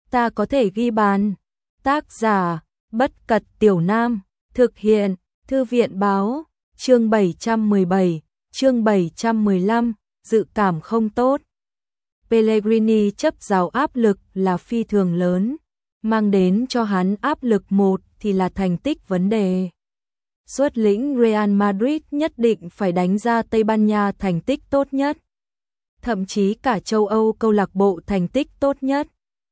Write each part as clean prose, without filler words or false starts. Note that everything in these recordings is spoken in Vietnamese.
ta có thể ghi bàn. Tác giả, Bất Cật Tiểu Nam, thực hiện, Thư viện báo, chương 717, chương 715, dự cảm không tốt. Pellegrini chấp giáo áp lực là phi thường lớn, mang đến cho hắn áp lực một thì là thành tích vấn đề. Xuất lĩnh Real Madrid nhất định phải đánh ra Tây Ban Nha thành tích tốt nhất, thậm chí cả châu Âu câu lạc bộ thành tích tốt nhất.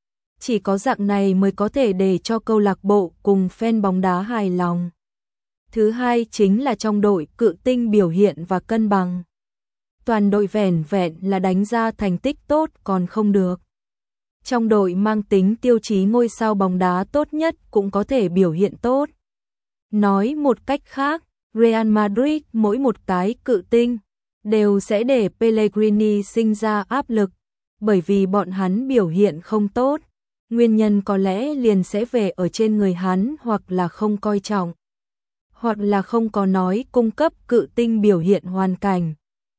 Chỉ có dạng này mới có thể để cho câu lạc bộ cùng fan bóng đá hài lòng. Thứ hai chính là trong đội cự tinh biểu hiện và cân bằng. Toàn đội vẻn vẹn là đánh ra thành tích tốt còn không được. Trong đội mang tính tiêu chí ngôi sao bóng đá tốt nhất cũng có thể biểu hiện tốt. Nói một cách khác, Real Madrid mỗi một cái cự tinh đều sẽ để Pellegrini sinh ra áp lực, bởi vì bọn hắn biểu hiện không tốt. Nguyên nhân có lẽ liền sẽ về ở trên người hắn, hoặc là không coi trọng, hoặc là không có nói cung cấp cự tinh biểu hiện hoàn cảnh.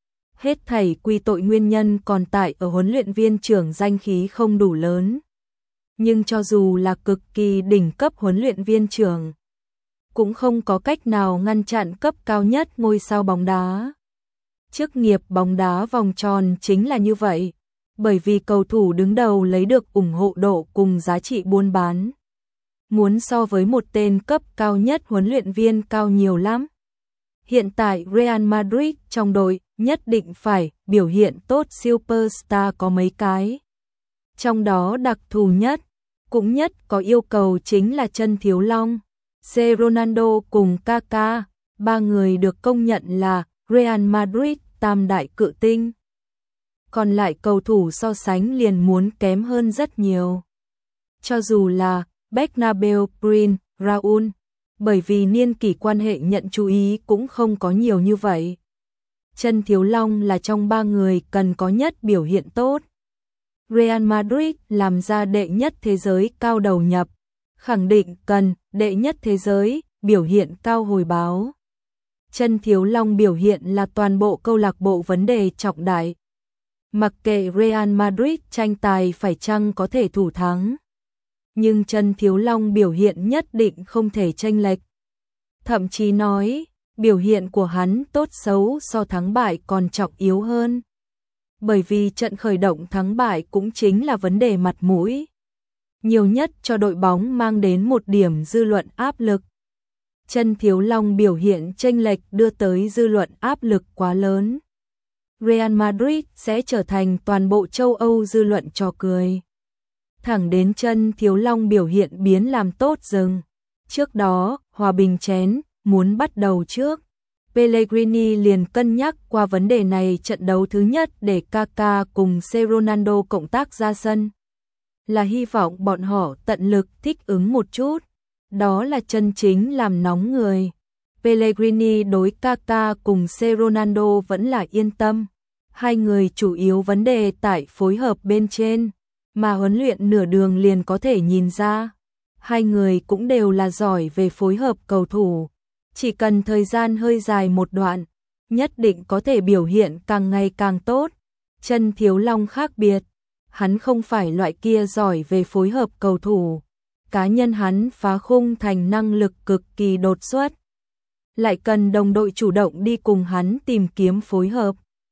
Hết thảy quy tội nguyên nhân còn tại ở huấn luyện viên trưởng danh khí không đủ lớn. Nhưng cho dù là cực kỳ đỉnh cấp huấn luyện viên trưởng, cũng không có cách nào ngăn chặn cấp cao nhất ngôi sao bóng đá. Chức nghiệp bóng đá vòng tròn chính là như vậy, bởi vì cầu thủ đứng đầu lấy được ủng hộ độ cùng giá trị buôn bán. Muốn so với một tên cấp cao nhất huấn luyện viên cao nhiều lắm. Hiện tại Real Madrid trong đội nhất định phải biểu hiện tốt superstar có mấy cái. Trong đó đặc thù nhất, cũng nhất có yêu cầu chính là chân thiếu long. C. Ronaldo cùng Kaká, ba người được công nhận là Real Madrid tam đại cự tinh. Còn lại cầu thủ so sánh liền muốn kém hơn rất nhiều. Cho dù là Bernabeu, Prin, Raúl, bởi vì niên kỷ quan hệ nhận chú ý cũng không có nhiều như vậy. Chân thiếu long là trong ba người cần có nhất biểu hiện tốt. Real Madrid làm ra đệ nhất thế giới cao đầu nhập, khẳng định cần đệ nhất thế giới biểu hiện cao hồi báo. Chân thiếu long biểu hiện là toàn bộ câu lạc bộ vấn đề trọng đại. Mặc kệ Real Madrid tranh tài phải chăng có thể thủ thắng, nhưng chân thiếu long biểu hiện nhất định không thể chênh lệch. Thậm chí nói, biểu hiện của hắn tốt xấu so thắng bại còn trọng yếu hơn. Bởi vì trận khởi động thắng bại cũng chính là vấn đề mặt mũi. Nhiều nhất cho đội bóng mang đến một điểm dư luận áp lực. Chân thiếu long biểu hiện chênh lệch đưa tới dư luận áp lực quá lớn. Real Madrid sẽ trở thành toàn bộ châu Âu dư luận trò cười. Thẳng đến chân thiếu long biểu hiện biến làm tốt dừng. Trước đó, hòa bình chén, muốn bắt đầu trước. Pellegrini liền cân nhắc qua vấn đề này trận đấu thứ nhất để Kaká cùng C. Ronaldo cộng tác ra sân. Là hy vọng bọn họ tận lực thích ứng một chút. Đó là chân chính làm nóng người. Pellegrini đối Kaká cùng C. Ronaldo vẫn là yên tâm. Hai người chủ yếu vấn đề tại phối hợp bên trên, mà huấn luyện nửa đường liền có thể nhìn ra. Hai người cũng đều là giỏi về phối hợp cầu thủ. Chỉ cần thời gian hơi dài một đoạn, nhất định có thể biểu hiện càng ngày càng tốt. Chân thiếu long khác biệt, hắn không phải loại kia giỏi về phối hợp cầu thủ. Cá nhân hắn phá khung thành năng lực cực kỳ đột xuất. Lại cần đồng đội chủ động đi cùng hắn tìm kiếm phối hợp.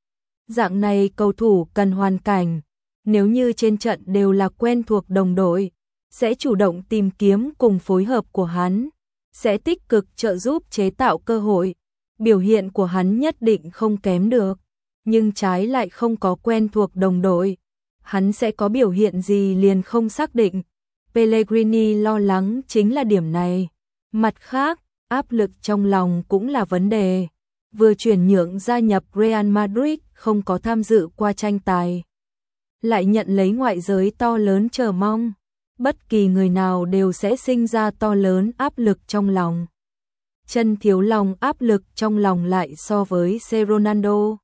Dạng này cầu thủ cần hoàn cảnh, nếu như trên trận đều là quen thuộc đồng đội, sẽ chủ động tìm kiếm cùng phối hợp của hắn, sẽ tích cực trợ giúp chế tạo cơ hội. Biểu hiện của hắn nhất định không kém được, nhưng trái lại không có quen thuộc đồng đội, hắn sẽ có biểu hiện gì liền không xác định. Pellegrini lo lắng chính là điểm này. Mặt khác, áp lực trong lòng cũng là vấn đề. Vừa chuyển nhượng gia nhập Real Madrid, không có tham dự qua tranh tài, lại nhận lấy ngoại giới to lớn chờ mong. Bất kỳ người nào đều sẽ sinh ra to lớn áp lực trong lòng. Chân thiếu long áp lực trong lòng lại so với C. Ronaldo,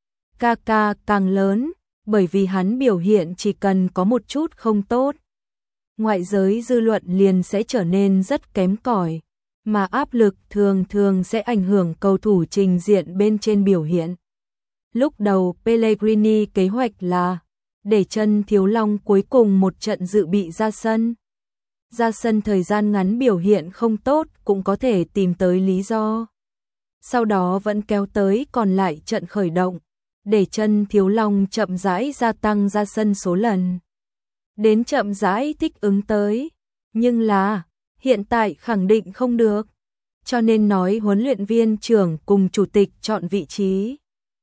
Kaká càng lớn, bởi vì hắn biểu hiện chỉ cần có một chút không tốt, ngoại giới dư luận liền sẽ trở nên rất kém cỏi, mà áp lực thường thường sẽ ảnh hưởng cầu thủ trình diện bên trên biểu hiện. Lúc đầu Pellegrini kế hoạch là để Chân Thiếu Long cuối cùng một trận dự bị ra sân. Ra sân thời gian ngắn biểu hiện không tốt cũng có thể tìm tới lý do. Sau đó vẫn kéo tới còn lại trận khởi động, để Chân Thiếu Long chậm rãi gia tăng ra sân số lần. Đến chậm rãi thích ứng tới, nhưng là hiện tại khẳng định không được. Cho nên nói huấn luyện viên trưởng cùng chủ tịch chọn vị trí.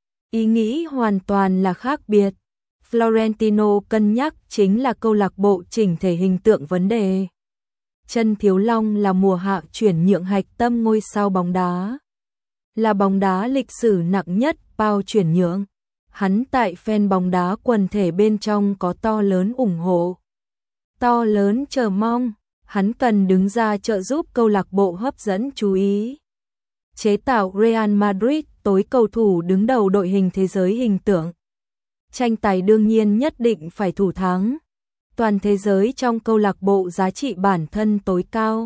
Ý nghĩ hoàn toàn là khác biệt. Florentino cân nhắc chính là câu lạc bộ chỉnh thể hình tượng vấn đề. Chân Thiếu Long là mùa hạ chuyển nhượng hạch tâm ngôi sao bóng đá. Là bóng đá lịch sử nặng nhất bao chuyển nhượng. Hắn tại fan bóng đá quần thể bên trong có to lớn ủng hộ. To lớn chờ mong, hắn cần đứng ra trợ giúp câu lạc bộ hấp dẫn chú ý. Chế tạo Real Madrid tối cầu thủ đứng đầu đội hình thế giới hình tượng. Tranh tài đương nhiên nhất định phải thủ thắng. Toàn thế giới trong câu lạc bộ giá trị bản thân tối cao.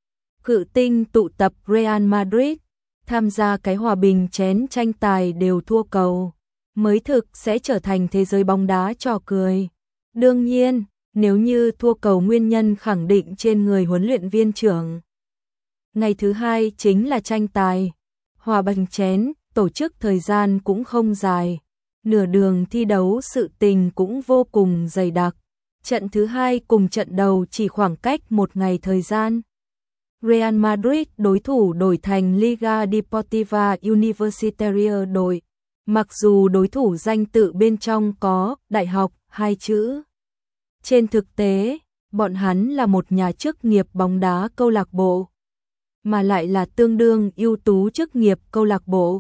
Cự tinh tụ tập Real Madrid, tham gia cái hòa bình chén tranh tài đều thua cầu, mới thực sẽ trở thành thế giới bóng đá trò cười. Đương nhiên, nếu như thua cầu nguyên nhân khẳng định trên người huấn luyện viên trưởng. Ngày thứ hai chính là tranh tài. Hòa bình chén, tổ chức thời gian cũng không dài. Nửa đường thi đấu sự tình cũng vô cùng dày đặc. Trận thứ hai cùng trận đầu chỉ khoảng cách một ngày thời gian. Real Madrid đối thủ đổi thành Liga Deportiva Universitaria đội. Mặc dù đối thủ danh tự bên trong có đại học hai chữ. Trên thực tế, bọn hắn là một nhà chức nghiệp bóng đá câu lạc bộ, mà lại là tương đương ưu tú chức nghiệp câu lạc bộ.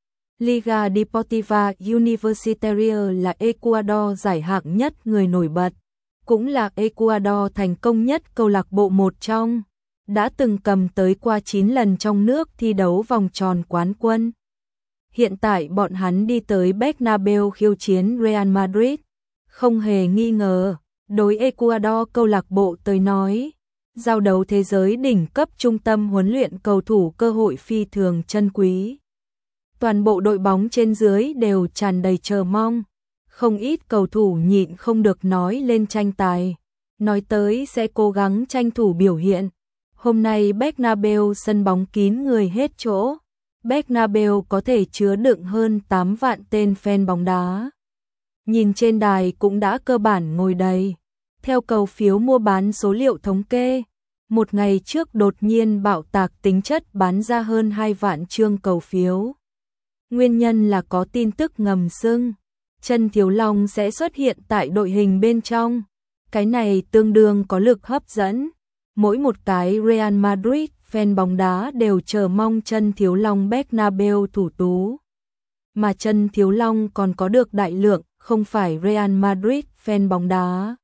Liga Deportiva Universitaria là Ecuador giải hạng nhất người nổi bật, cũng là Ecuador thành công nhất câu lạc bộ một trong, đã từng cầm tới qua 9 lần trong nước thi đấu vòng tròn quán quân. Hiện tại bọn hắn đi tới Bernabeu khiêu chiến Real Madrid, không hề nghi ngờ, đối Ecuador câu lạc bộ tới nói, giao đấu thế giới đỉnh cấp trung tâm huấn luyện cầu thủ cơ hội phi thường chân quý. Toàn bộ đội bóng trên dưới đều tràn đầy chờ mong, không ít cầu thủ nhịn không được nói lên tranh tài, nói tới sẽ cố gắng tranh thủ biểu hiện. Hôm nay Bernabeu sân bóng kín người hết chỗ, Bernabeu có thể chứa đựng hơn 8 vạn tên fan bóng đá. Nhìn trên đài cũng đã cơ bản ngồi đầy. Theo cầu phiếu mua bán số liệu thống kê, một ngày trước đột nhiên bạo tạc tính chất bán ra hơn 2 vạn chương cầu phiếu. Nguyên nhân là có tin tức ngầm xưng Chân Thiếu Long sẽ xuất hiện tại đội hình bên trong. Cái này tương đương có lực hấp dẫn. Mỗi một cái Real Madrid fan bóng đá đều chờ mong Chân Thiếu Long Bernabeu thủ tú. Mà Chân Thiếu Long còn có được đại lượng, không phải Real Madrid fan bóng đá.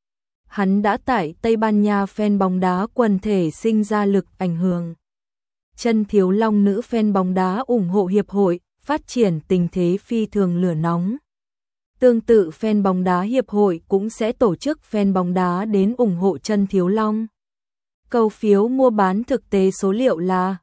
Hắn đã tại Tây Ban Nha fan bóng đá quần thể sinh ra lực ảnh hưởng. Chân Thiếu Long nữ fan bóng đá ủng hộ hiệp hội, phát triển tình thế phi thường lửa nóng. Tương tự fan bóng đá hiệp hội cũng sẽ tổ chức fan bóng đá đến ủng hộ Chân Thiếu Long. Cầu phiếu mua bán thực tế số liệu là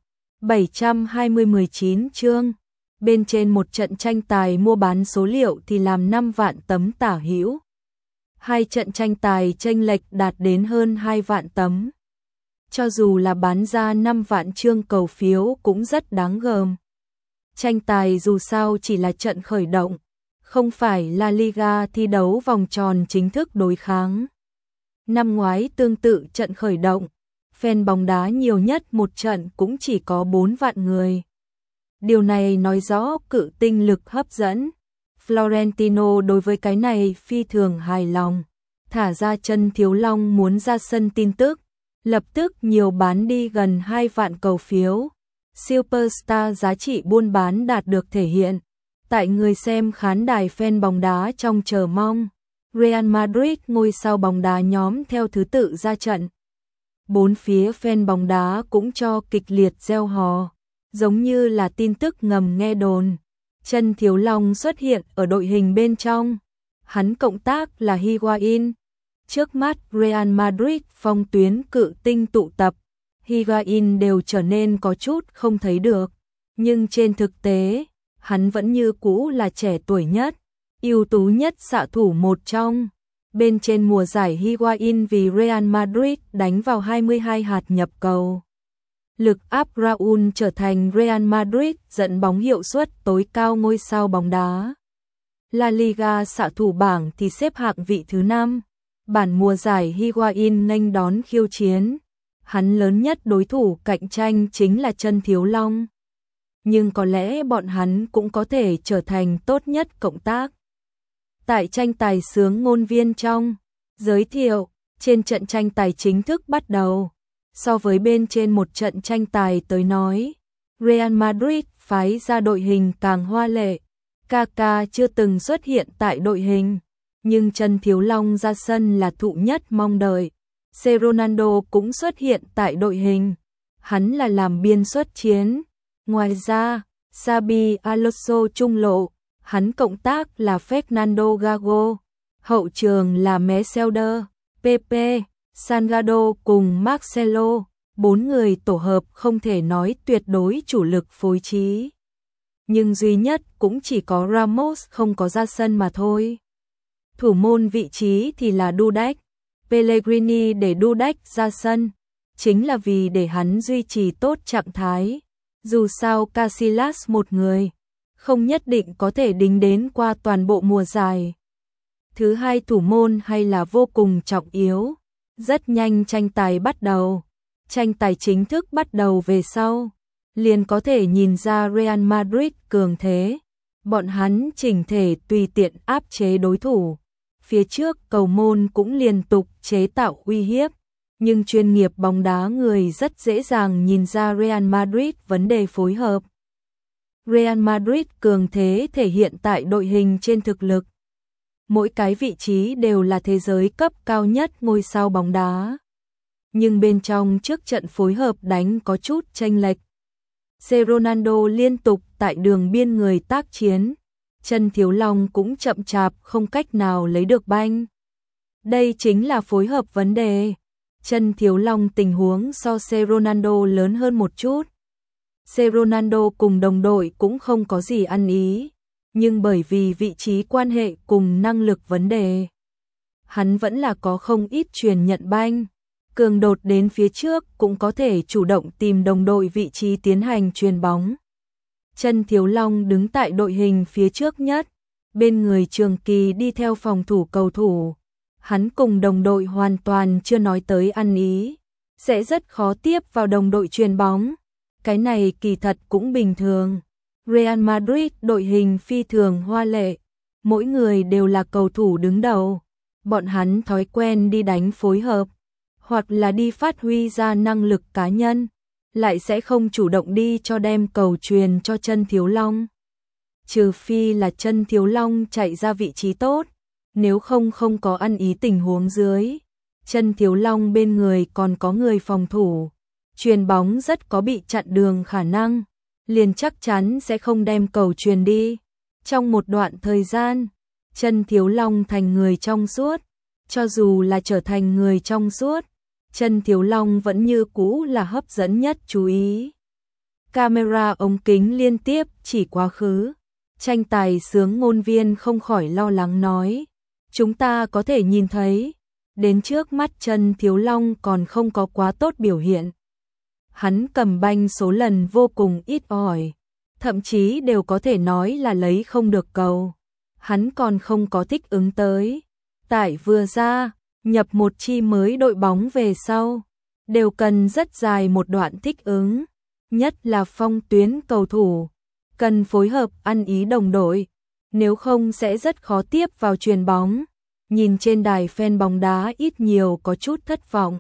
720-19 chương. Bên trên một trận tranh tài mua bán số liệu thì làm 5 vạn tấm tả hữu. Hai trận tranh tài chênh lệch đạt đến hơn 2 vạn tấm. Cho dù là bán ra 5 vạn chương cầu phiếu cũng rất đáng gờm. Tranh tài dù sao chỉ là trận khởi động, không phải La Liga thi đấu vòng tròn chính thức đối kháng. Năm ngoái tương tự trận khởi động, fan bóng đá nhiều nhất một trận cũng chỉ có 4 vạn người. Điều này nói rõ cự tinh lực hấp dẫn. Florentino đối với cái này phi thường hài lòng. Thả ra Chân Thiếu Long muốn ra sân tin tức, lập tức nhiều bán đi gần 2 vạn cầu phiếu. Superstar giá trị buôn bán đạt được thể hiện. Tại người xem khán đài fan bóng đá trong chờ mong, Real Madrid ngôi sao bóng đá nhóm theo thứ tự ra trận. Bốn phía fan bóng đá cũng cho kịch liệt reo hò, giống như là tin tức ngầm nghe đồn. Chân Thiếu Long xuất hiện ở đội hình bên trong. Hắn cộng tác là Higuain. Trước mắt Real Madrid phong tuyến cự tinh tụ tập, Higuain đều trở nên có chút không thấy được. Nhưng trên thực tế, hắn vẫn như cũ là trẻ tuổi nhất. ưu tú nhất xạ thủ một trong. Bên trên mùa giải Higuain vì Real Madrid đánh vào 22 hạt nhập cầu. Lực áp Raúl trở thành Real Madrid dẫn bóng hiệu suất tối cao ngôi sao bóng đá. La Liga xạ thủ bảng thì xếp hạng vị thứ 5. Bản mùa giải Higuain nghênh đón khiêu chiến. Hắn lớn nhất đối thủ cạnh tranh chính là Chân Thiếu Long. Nhưng có lẽ bọn hắn cũng có thể trở thành tốt nhất cộng tác. Tại tranh tài sướng ngôn viên trong giới thiệu, trên trận tranh tài chính thức bắt đầu. So với bên trên một trận tranh tài tới nói, Real Madrid phái ra đội hình càng hoa lệ. Kaká chưa từng xuất hiện tại đội hình, nhưng Chân Thiếu Long ra sân là thụ nhất mong đợi. Ronaldo cũng xuất hiện tại đội hình, hắn là làm biên xuất chiến. Ngoài ra, Xabi Alonso trung lộ, hắn cộng tác là Fernando Gago, hậu trường là Mercedes, Pepe, Salgado cùng Marcelo, 4 người tổ hợp không thể nói tuyệt đối chủ lực phối trí. Nhưng duy nhất cũng chỉ có Ramos không có ra sân mà thôi. Thủ môn vị trí thì là Dudek. Pellegrini để Dudek ra sân, chính là vì để hắn duy trì tốt trạng thái. Dù sao Casillas một người, không nhất định có thể đính đến qua toàn bộ mùa giải. Thứ hai, thủ môn hay là vô cùng trọng yếu. Rất nhanh tranh tài bắt đầu. Tranh tài chính thức bắt đầu về sau, liền có thể nhìn ra Real Madrid cường thế. Bọn hắn chỉnh thể tùy tiện áp chế đối thủ. Phía trước cầu môn cũng liên tục chế tạo uy hiếp, nhưng chuyên nghiệp bóng đá người rất dễ dàng nhìn ra Real Madrid vấn đề phối hợp. Real Madrid cường thế thể hiện tại đội hình trên thực lực. Mỗi cái vị trí đều là thế giới cấp cao nhất ngôi sao bóng đá. Nhưng bên trong trước trận phối hợp đánh có chút chênh lệch. Ronaldo liên tục tại đường biên người tác chiến. Chân Thiếu Long cũng chậm chạp không cách nào lấy được banh. Đây chính là phối hợp vấn đề. Chân Thiếu Long tình huống so Ronaldo lớn hơn một chút. Ronaldo cùng đồng đội cũng không có gì ăn ý, nhưng bởi vì vị trí quan hệ cùng năng lực vấn đề, hắn vẫn là có không ít truyền nhận banh. Cường đột đến phía trước cũng có thể chủ động tìm đồng đội vị trí tiến hành truyền bóng. Chân Thiếu Long đứng tại đội hình phía trước nhất, bên người Trường Kỳ đi theo phòng thủ cầu thủ. Hắn cùng đồng đội hoàn toàn chưa nói tới ăn ý, sẽ rất khó tiếp vào đồng đội truyền bóng. Cái này kỳ thật cũng bình thường. Real Madrid đội hình phi thường hoa lệ, mỗi người đều là cầu thủ đứng đầu. Bọn hắn thói quen đi đánh phối hợp, hoặc là đi phát huy ra năng lực cá nhân, lại sẽ không chủ động đi cho đem cầu truyền cho Chân Thiếu Long. Trừ phi là Chân Thiếu Long chạy ra vị trí tốt, nếu không có ăn ý tình huống dưới. Chân Thiếu Long bên người còn có người phòng thủ, truyền bóng rất có bị chặn đường khả năng, liền chắc chắn sẽ không đem cầu truyền đi. Trong một đoạn thời gian, Chân Thiếu Long thành người trong suốt, cho dù là trở thành người trong suốt, Chân Thiếu Long vẫn như cũ là hấp dẫn nhất chú ý. Camera ống kính liên tiếp chỉ quá khứ, tranh tài sướng ngôn viên không khỏi lo lắng nói, chúng ta có thể nhìn thấy, đến trước mắt Chân Thiếu Long còn không có quá tốt biểu hiện. Hắn cầm banh số lần vô cùng ít ỏi, thậm chí đều có thể nói là lấy không được cầu. Hắn còn không có thích ứng tới. Tại vừa ra, nhập một chi mới đội bóng về sau, đều cần rất dài một đoạn thích ứng, nhất là phong tuyến cầu thủ, cần phối hợp ăn ý đồng đội, nếu không sẽ rất khó tiếp vào chuyền bóng. Nhìn trên đài fan bóng đá ít nhiều có chút thất vọng.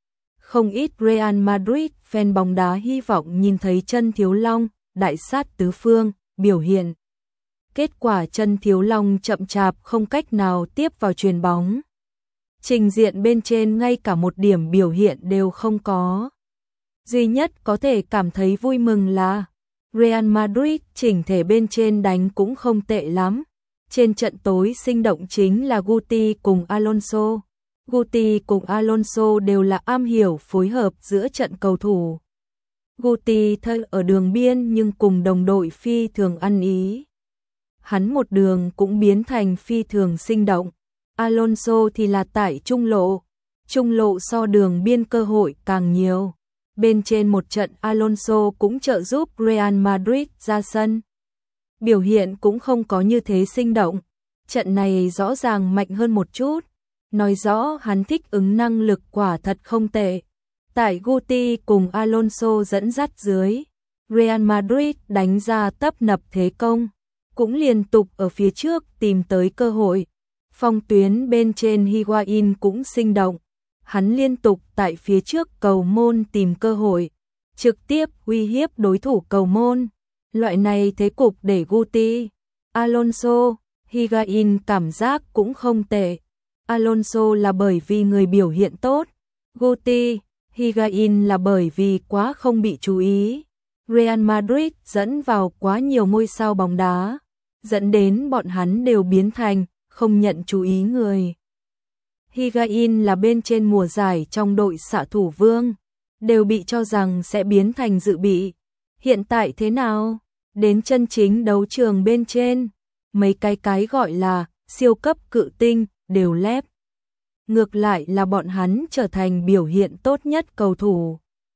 Không ít Real Madrid fan bóng đá hy vọng nhìn thấy Chân Thiếu Long đại sát tứ phương biểu hiện. Kết quả Chân Thiếu Long chậm chạp không cách nào tiếp vào chuyền bóng. Trình diện bên trên ngay cả một điểm biểu hiện đều không có. Duy nhất có thể cảm thấy vui mừng là Real Madrid chỉnh thể bên trên đánh cũng không tệ lắm. Trên trận tối sinh động chính là Guti cùng Alonso. Guti cùng Alonso đều là am hiểu phối hợp giữa trận cầu thủ. Guti thơi ở đường biên nhưng cùng đồng đội phi thường ăn ý. hắn một đường cũng biến thành phi thường sinh động. Alonso thì là tại trung lộ so đường biên cơ hội càng nhiều. Bên trên một trận Alonso cũng trợ giúp Real Madrid ra sân. Biểu hiện cũng không có như thế sinh động. Trận này rõ ràng mạnh hơn một chút, nói rõ hắn thích ứng năng lực quả thật không tệ. Tại Guti cùng Alonso dẫn dắt dưới, Real Madrid đánh ra tấp nập thế công, cũng liên tục ở phía trước tìm tới cơ hội. Phong tuyến bên trên Higuain cũng sinh động, hắn liên tục tại phía trước cầu môn tìm cơ hội, trực tiếp uy hiếp đối thủ cầu môn. Loại này thế cục để Guti, Alonso, Higuain cảm giác cũng không tệ. Alonso là bởi vì người biểu hiện tốt, Guti, Higuain là bởi vì quá không bị chú ý. Real Madrid dẫn vào quá nhiều ngôi sao bóng đá, dẫn đến bọn hắn đều biến thành không nhận chú ý người. Higuain là bên trên mùa giải trong đội xạ thủ vương, đều bị cho rằng sẽ biến thành dự bị. Hiện tại thế nào? Đến chân chính đấu trường bên trên, mấy cái gọi là siêu cấp cự tinh đều lép. Ngược lại là bọn hắn trở thành biểu hiện tốt nhất cầu thủ.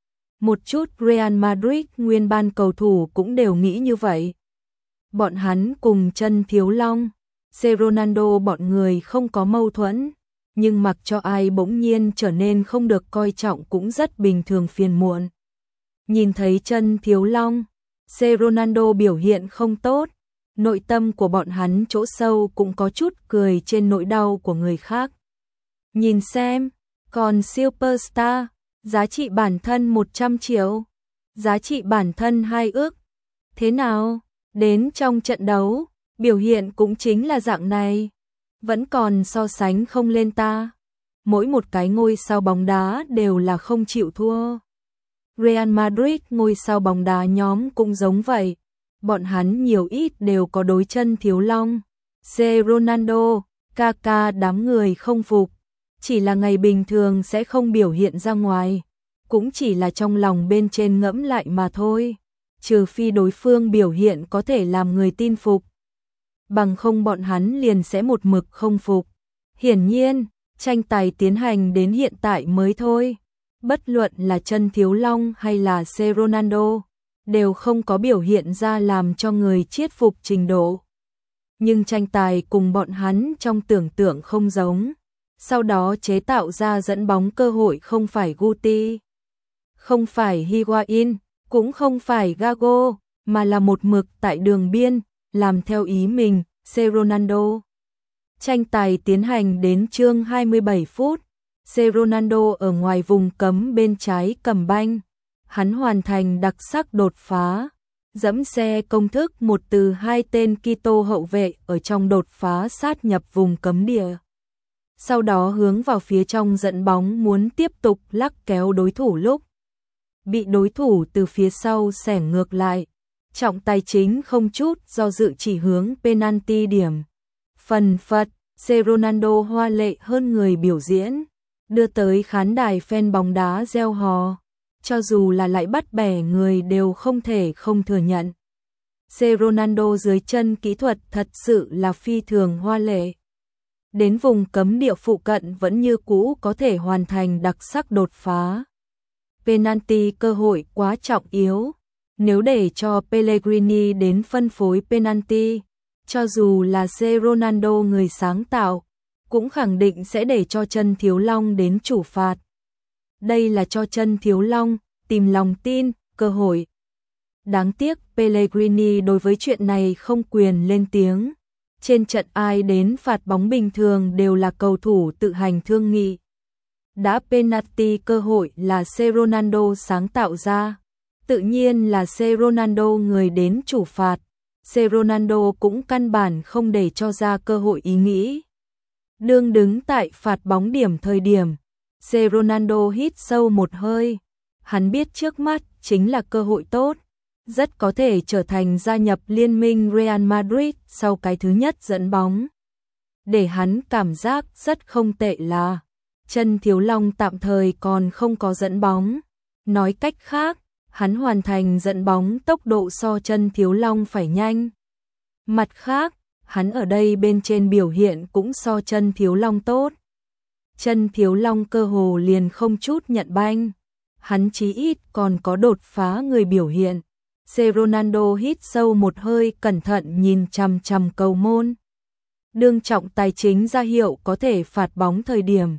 Một chút Real Madrid nguyên ban cầu thủ cũng đều nghĩ như vậy. Bọn hắn cùng chân thiếu long, Ronaldo bọn người không có mâu thuẫn, nhưng mặc cho ai bỗng nhiên trở nên không được coi trọng cũng rất bình thường phiền muộn. Nhìn thấy chân thiếu long, Ronaldo biểu hiện không tốt, nội tâm của bọn hắn chỗ sâu cũng có chút cười trên nỗi đau của người khác. Nhìn xem, còn Superstar, giá trị bản thân 100 triệu, giá trị bản thân 2 ức. Thế nào? Đến trong trận đấu, biểu hiện cũng chính là dạng này. Vẫn còn so sánh không lên ta. Mỗi một cái ngôi sao bóng đá đều là không chịu thua. Real Madrid ngôi sao bóng đá nhóm cũng giống vậy. Bọn hắn nhiều ít đều có đối chân thiếu long. Ronaldo, Kaká đám người không phục. Chỉ là ngày bình thường sẽ không biểu hiện ra ngoài. Cũng chỉ là trong lòng bên trên ngẫm lại mà thôi. Trừ phi đối phương biểu hiện có thể làm người tin phục. Bằng không bọn hắn liền sẽ một mực không phục. Hiển nhiên, tranh tài tiến hành đến hiện tại mới thôi. Bất luận là chân thiếu long hay là Ronaldo, đều không có biểu hiện ra làm cho người chiết phục trình độ. Nhưng tranh tài cùng bọn hắn trong tưởng tượng không giống. Sau đó chế tạo ra dẫn bóng cơ hội không phải Guti, không phải Higuain, cũng không phải Gago, mà là một mực tại đường biên, làm theo ý mình, Ronaldo. Tranh tài tiến hành đến chương 27 phút, Ronaldo ở ngoài vùng cấm bên trái cầm banh, hắn hoàn thành đặc sắc đột phá, dẫm xe công thức một từ hai tên Quito hậu vệ ở trong đột phá sát nhập vùng cấm địa. Sau đó hướng vào phía trong dẫn bóng muốn tiếp tục lắc kéo đối thủ lúc bị đối thủ từ phía sau xẻng ngược lại, trọng tài chính không chút do dự chỉ hướng penalty điểm. Phần phật, Ronaldo hoa lệ hơn người biểu diễn, đưa tới khán đài fan bóng đá reo hò, cho dù là lại bắt bẻ người đều không thể không thừa nhận. Ronaldo dưới chân kỹ thuật thật sự là phi thường hoa lệ. Đến vùng cấm địa phụ cận vẫn như cũ có thể hoàn thành đặc sắc đột phá. Penalty cơ hội quá trọng yếu. Nếu để cho Pellegrini đến phân phối penalty, cho dù là Ronaldo người sáng tạo, cũng khẳng định sẽ để cho chân thiếu long đến chủ phạt. Đây là cho chân thiếu long tìm lòng tin, cơ hội. Đáng tiếc Pellegrini đối với chuyện này không quyền lên tiếng. Trên trận ai đến phạt bóng bình thường đều là cầu thủ tự hành thương nghị. Đã penalty cơ hội là Ronaldo sáng tạo ra, tự nhiên là Ronaldo người đến chủ phạt. Ronaldo cũng căn bản không để cho ra cơ hội ý nghĩ. Đương đứng tại phạt bóng điểm thời điểm, Ronaldo hít sâu một hơi. Hắn biết trước mắt chính là cơ hội tốt, rất có thể trở thành gia nhập liên minh Real Madrid sau cái thứ nhất dẫn bóng. Để hắn cảm giác rất không tệ là chân thiếu long tạm thời còn không có dẫn bóng. Nói cách khác, hắn hoàn thành dẫn bóng tốc độ so chân thiếu long phải nhanh. Mặt khác, hắn ở đây bên trên biểu hiện cũng so Chân Thiếu Long tốt. Chân Thiếu Long cơ hồ liền không chút nhận banh, hắn chí ít còn có đột phá người biểu hiện. Ronaldo hít sâu một hơi, cẩn thận nhìn chằm chằm cầu môn. Đương trọng tài chính ra hiệu có thể phạt bóng thời điểm,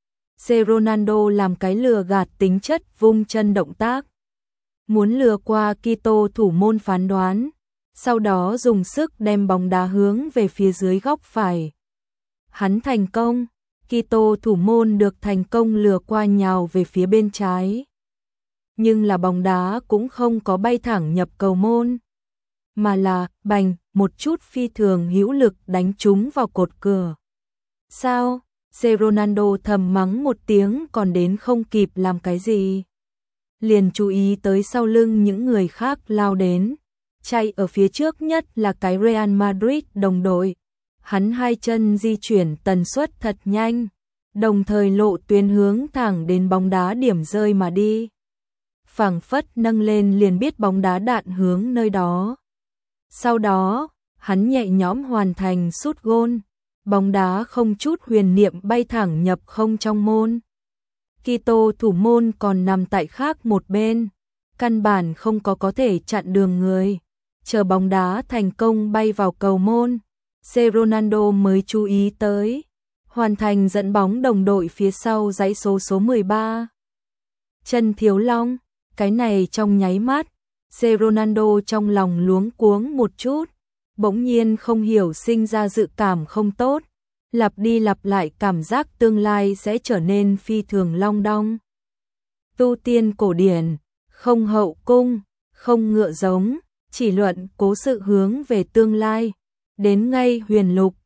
Ronaldo làm cái lừa gạt tính chất vung chân động tác, muốn lừa qua Quito thủ môn phán đoán, sau đó dùng sức đem bóng đá hướng về phía dưới góc phải. Hắn thành công, Quito thủ môn được thành công lừa qua nhào về phía bên trái. Nhưng là bóng đá cũng không có bay thẳng nhập cầu môn, mà là bành một chút phi thường hữu lực đánh trúng vào cột cửa. Sao? Ronaldo thầm mắng một tiếng, còn đến không kịp làm cái gì, liền chú ý tới sau lưng những người khác lao đến. Chạy ở phía trước nhất là cái Real Madrid đồng đội. Hắn hai chân di chuyển tần suất thật nhanh, đồng thời lộ tuyến hướng thẳng đến bóng đá điểm rơi mà đi. Phảng phất nâng lên liền biết bóng đá đạn hướng nơi đó. Sau đó, hắn nhẹ nhõm hoàn thành sút gôn, bóng đá không chút huyền niệm bay thẳng nhập không trong môn. Quito thủ môn còn nằm tại khác một bên, căn bản không có thể chặn đường người. Chờ bóng đá thành công bay vào cầu môn, Ronaldo mới chú ý tới, hoàn thành dẫn bóng đồng đội phía sau dãy số 13. Chân Thiếu Long, cái này trong nháy mắt, Ronaldo trong lòng luống cuống một chút, bỗng nhiên không hiểu sinh ra dự cảm không tốt, lặp đi lặp lại cảm giác tương lai sẽ trở nên phi thường long đong. Tu tiên cổ điển, không hậu cung, không ngựa giống, chỉ luận cố sự hướng về tương lai, đến ngay huyền lục,